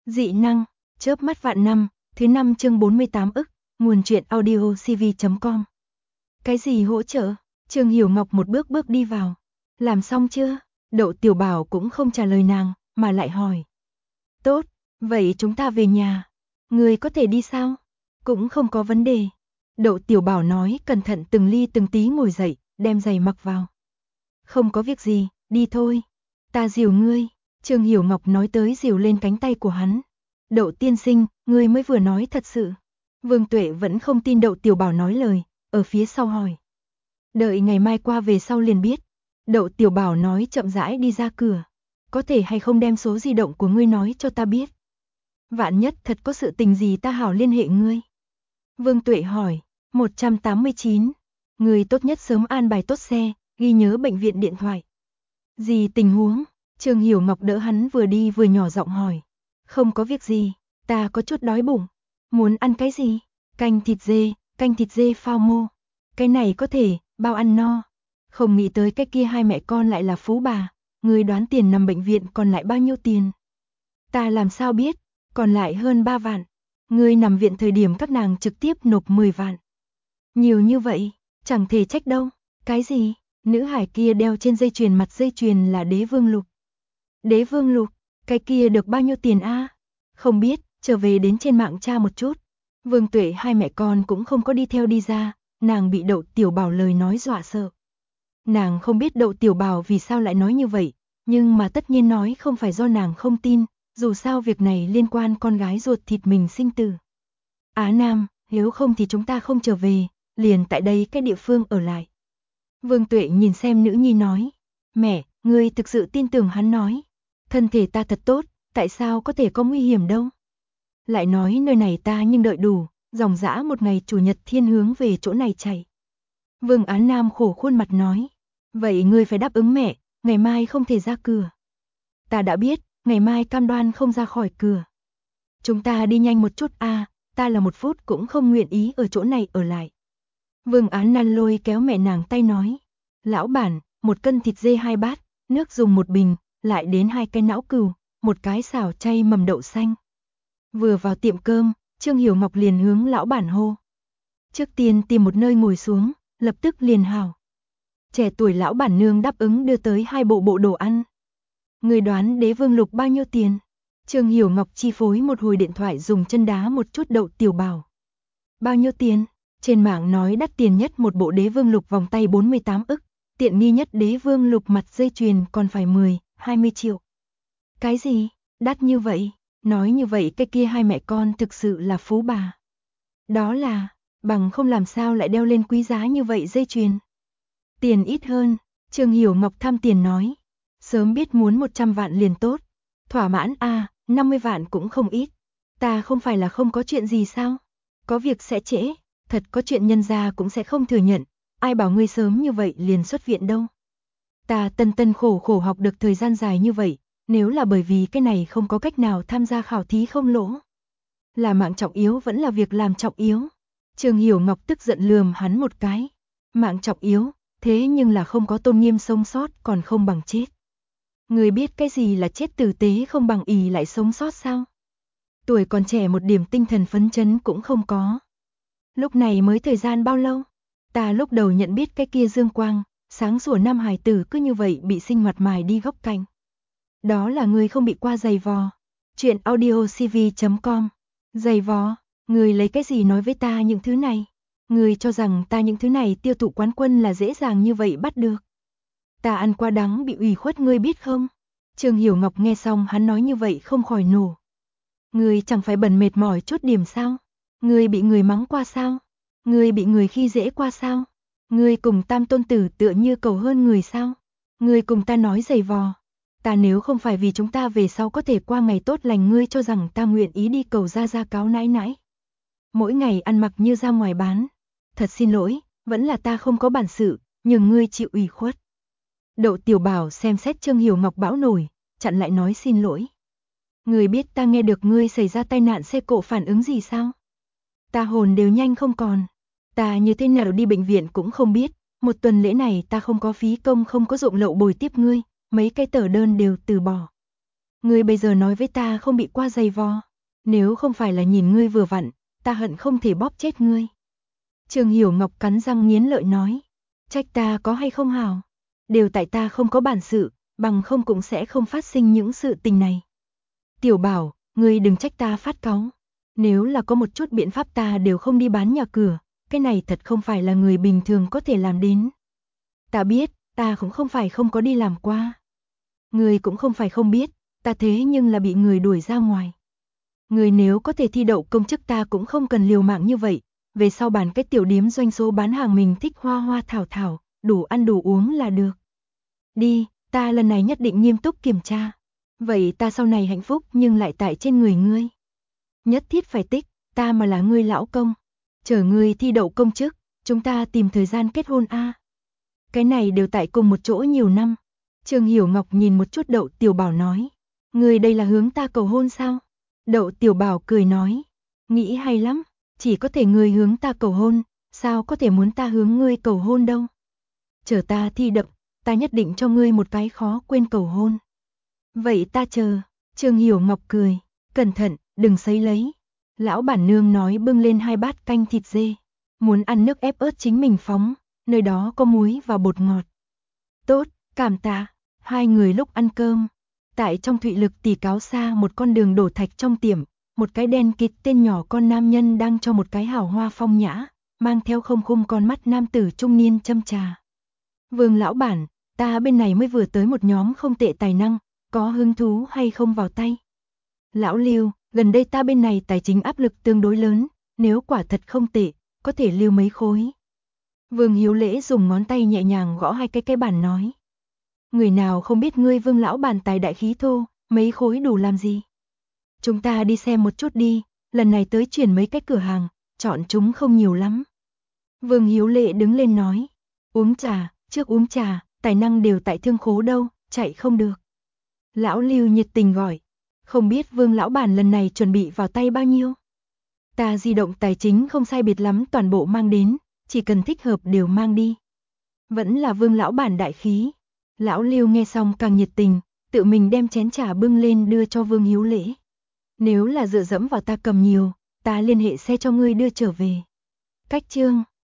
Dị năng, chớp mắt vạn năm, thứ 5 chương 48 ức, nguồn truyện audio cv.com. Cái gì hỗ trợ? Trương Hiểu Ngọc một bước bước đi vào. Làm xong chưa? Đậu Tiểu Bảo cũng không trả lời nàng, mà lại hỏi. Tốt, vậy chúng ta về nhà. Người có thể đi sao? Cũng không có vấn đề. Đậu Tiểu Bảo nói cẩn thận từng ly từng tí ngồi dậy, đem giày mặc vào. Không có việc gì, đi thôi. Ta dìu ngươi. Trương Hiểu Ngọc nói tới dìu lên cánh tay của hắn. Đậu tiên sinh, ngươi mới vừa nói thật sự. Vương Tuệ vẫn không tin Đậu Tiểu Bảo nói lời, ở phía sau hỏi. Đợi ngày mai qua về sau liền biết. Đậu Tiểu Bảo nói chậm rãi đi ra cửa. Có thể hay không đem số di động của ngươi nói cho ta biết. Vạn nhất thật có sự tình gì ta hảo liên hệ ngươi. Vương Tuệ hỏi, 189. Ngươi tốt nhất sớm an bài tốt xe, ghi nhớ bệnh viện điện thoại. Gì tình huống? Trương Hiểu Ngọc đỡ hắn vừa đi vừa nhỏ giọng hỏi. Không có việc gì, ta có chút đói bụng. Muốn ăn cái gì? Canh thịt dê phao mô. Cái này có thể, bao ăn no. Không nghĩ tới cái kia hai mẹ con lại là phú bà. Ngươi đoán tiền nằm bệnh viện còn lại bao nhiêu tiền? Ta làm sao biết, còn lại hơn 3 vạn. Ngươi nằm viện thời điểm các nàng trực tiếp nộp 10 vạn. Nhiều như vậy, chẳng thể trách đâu. Cái gì? Nữ hải kia đeo trên dây chuyền, mặt dây chuyền là Đế Vương Lục. Đế Vương Lục, cái kia được bao nhiêu tiền a? Không biết, trở về đến trên mạng tra một chút. Vương Tuệ hai mẹ con cũng không có đi theo đi ra, nàng bị Đậu Tiểu Bảo lời nói dọa sợ. Nàng không biết Đậu Tiểu Bảo vì sao lại nói như vậy, nhưng mà tất nhiên nói không phải do nàng không tin, dù sao việc này liên quan con gái ruột thịt mình sinh tử. Á Nam, nếu không thì chúng ta không trở về, liền tại đây cái địa phương ở lại. Vương Tuệ nhìn xem nữ nhi nói, mẹ, ngươi thực sự tin tưởng hắn nói. Thân thể ta thật tốt, tại sao có thể có nguy hiểm đâu. Lại nói nơi này ta nhưng đợi đủ, dòng dã một ngày chủ nhật thiên hướng về chỗ này chạy. Vương Á Nam khổ khuôn mặt nói, vậy ngươi phải đáp ứng mẹ, ngày mai không thể ra cửa. Ta đã biết, ngày mai cam đoan không ra khỏi cửa. Chúng ta đi nhanh một chút a, ta là 1 phút cũng không nguyện ý ở chỗ này ở lại. Vương Á Nam lôi kéo mẹ nàng tay nói, lão bản, 1 cân thịt dê 2 bát, nước dùng 1 bình, lại đến 2 cái não cừu, 1 cái xào chay mầm đậu xanh. Vừa vào tiệm cơm, Trương Hiểu Ngọc liền hướng lão bản hô. Trước tiên tìm một nơi ngồi xuống, lập tức liền hào. Trẻ tuổi lão bản nương đáp ứng đưa tới 2 bộ đồ ăn. Người đoán Đế Vương Lục bao nhiêu tiền? Trương Hiểu Ngọc chi phối một hồi điện thoại dùng chân đá một chút Đậu Tiểu Bảo. Bao nhiêu tiền? Trên mạng nói đắt tiền nhất một bộ Đế Vương Lục vòng tay 48 ức, tiện nghi nhất Đế Vương Lục mặt dây chuyền còn phải 10-20 triệu. Cái gì? Đắt như vậy? Nói như vậy cái kia hai mẹ con thực sự là phú bà. Đó là, bằng không làm sao lại đeo lên quý giá như vậy dây chuyền. Tiền ít hơn, Trương Hiểu Ngọc tham tiền nói. Sớm biết muốn 100 vạn liền tốt. Thỏa mãn a, 50 vạn cũng không ít. Ta không phải là không có chuyện gì sao? Có việc sẽ trễ, thật có chuyện nhân gia cũng sẽ không thừa nhận. Ai bảo ngươi sớm như vậy liền xuất viện đâu. Ta tân khổ khổ học được thời gian dài như vậy. Nếu là bởi vì cái này không có cách nào tham gia khảo thí không lỗ. Là mạng trọng yếu vẫn là việc làm trọng yếu. Trương Hiểu Ngọc tức giận lườm hắn một cái. Mạng trọng yếu, thế nhưng là không có tôn nghiêm sống sót còn không bằng chết. Người biết cái gì là chết tử tế không bằng ỷ lại sống sót sao? Tuổi còn trẻ một điểm tinh thần phấn chấn cũng không có. Lúc này mới thời gian bao lâu? Ta lúc đầu nhận biết cái kia Dương Quang, sáng sủa nam hài tử cứ như vậy bị sinh hoạt mài đi góc cạnh. Đó là người không bị qua giày vò. Chuyện audio cv.com. Giày vò, người lấy cái gì nói với ta những thứ này? Người cho rằng ta những thứ này tiêu thụ quán quân là dễ dàng như vậy bắt được. Ta ăn qua đắng bị ủy khuất ngươi biết không? Trương Hiểu Ngọc nghe xong hắn nói như vậy không khỏi nổ. Ngươi chẳng phải bần mệt mỏi chút điểm sao? Ngươi bị người mắng qua sao? Ngươi bị người khi dễ qua sao? Ngươi cùng tam tôn tử tựa như cầu hơn người sao? Ngươi cùng ta nói giày vò. Ta nếu không phải vì chúng ta về sau có thể qua ngày tốt lành ngươi cho rằng ta nguyện ý đi cầu ra cáo nãi nãi. Mỗi ngày ăn mặc như ra ngoài bán. Thật xin lỗi, vẫn là ta không có bản sự, nhưng ngươi chịu ủy khuất. Đậu Tiểu Bảo xem xét Trương Hiểu Ngọc bão nổi, chặn lại nói xin lỗi. Ngươi biết ta nghe được ngươi xảy ra tai nạn xe cộ phản ứng gì sao? Ta hồn đều nhanh không còn. Ta như thế nào đi bệnh viện cũng không biết, 1 tuần lễ này ta không có phí công không có dụng lậu bồi tiếp ngươi. Mấy cái tờ đơn đều từ bỏ. Ngươi bây giờ nói với ta không bị qua giày vò. Nếu không phải là nhìn ngươi vừa vặn, ta hận không thể bóp chết ngươi. Trương Hiểu Ngọc cắn răng nghiến lợi nói. Trách ta có hay không hảo? Đều tại ta không có bản sự, bằng không cũng sẽ không phát sinh những sự tình này. Tiểu Bảo, ngươi đừng trách ta phát cáu. Nếu là có một chút biện pháp ta đều không đi bán nhà cửa, cái này thật không phải là người bình thường có thể làm đến. Ta biết, ta cũng không phải không có đi làm qua. Ngươi cũng không phải không biết, ta thế nhưng là bị người đuổi ra ngoài. Ngươi nếu có thể thi đậu công chức ta cũng không cần liều mạng như vậy, về sau bán cái tiểu điếm doanh số bán hàng mình thích hoa hoa thảo thảo, đủ ăn đủ uống là được. Đi, ta lần này nhất định nghiêm túc kiểm tra. Vậy ta sau này hạnh phúc nhưng lại tại trên người ngươi. Nhất thiết phải tích, ta mà là ngươi lão công. Chờ ngươi thi đậu công chức, chúng ta tìm thời gian kết hôn a. Cái này đều tại cùng một chỗ nhiều năm. Trương Hiểu Ngọc nhìn một chút Đậu Tiểu Bảo nói. Ngươi đây là hướng ta cầu hôn sao? Đậu Tiểu Bảo cười nói. Nghĩ hay lắm, chỉ có thể ngươi hướng ta cầu hôn, sao có thể muốn ta hướng ngươi cầu hôn đâu. Chờ ta thi đậu, ta nhất định cho ngươi một cái khó quên cầu hôn. Vậy ta chờ. Trương Hiểu Ngọc cười. Cẩn thận, đừng sấy lấy. Lão bản nương nói bưng lên 2 bát canh thịt dê. Muốn ăn nước ép ớt chính mình phóng, nơi đó có muối và bột ngọt. Tốt, cảm tạ. Hai người lúc ăn cơm, tại trong Thụy Lực Tỷ Cáo xa một con đường đổ thạch trong tiệm, một cái đen kịt tên nhỏ con nam nhân đang cho một cái hào hoa phong nhã, mang theo không khung con mắt nam tử trung niên châm trà. Vương lão bản, ta bên này mới vừa tới một nhóm không tệ tài năng, có hứng thú hay không vào tay? Lão Lưu, gần đây ta bên này tài chính áp lực tương đối lớn, nếu quả thật không tệ, có thể lưu mấy khối. Vương Hiếu Lễ dùng ngón tay nhẹ nhàng gõ hai cái bàn nói. Người nào không biết ngươi Vương lão bản tài đại khí thô, mấy khối đủ làm gì? Chúng ta đi xem một chút đi, lần này tới chuyển mấy cái cửa hàng, chọn chúng không nhiều lắm. Vương Hiếu Lễ đứng lên nói. Uống trà, trước uống trà, tài năng đều tại thương khố đâu, chạy không được. Lão Lưu nhiệt tình gọi. Không biết Vương lão bản lần này chuẩn bị vào tay bao nhiêu? Ta di động tài chính không sai biệt lắm toàn bộ mang đến, chỉ cần thích hợp đều mang đi. Vẫn là Vương lão bản đại khí. Lão Lưu nghe xong càng nhiệt tình, tự mình đem chén trà bưng lên đưa cho Vương Hiếu Lễ. Nếu là dựa dẫm vào ta cầm nhiều, ta liên hệ xe cho ngươi đưa trở về. Cách chương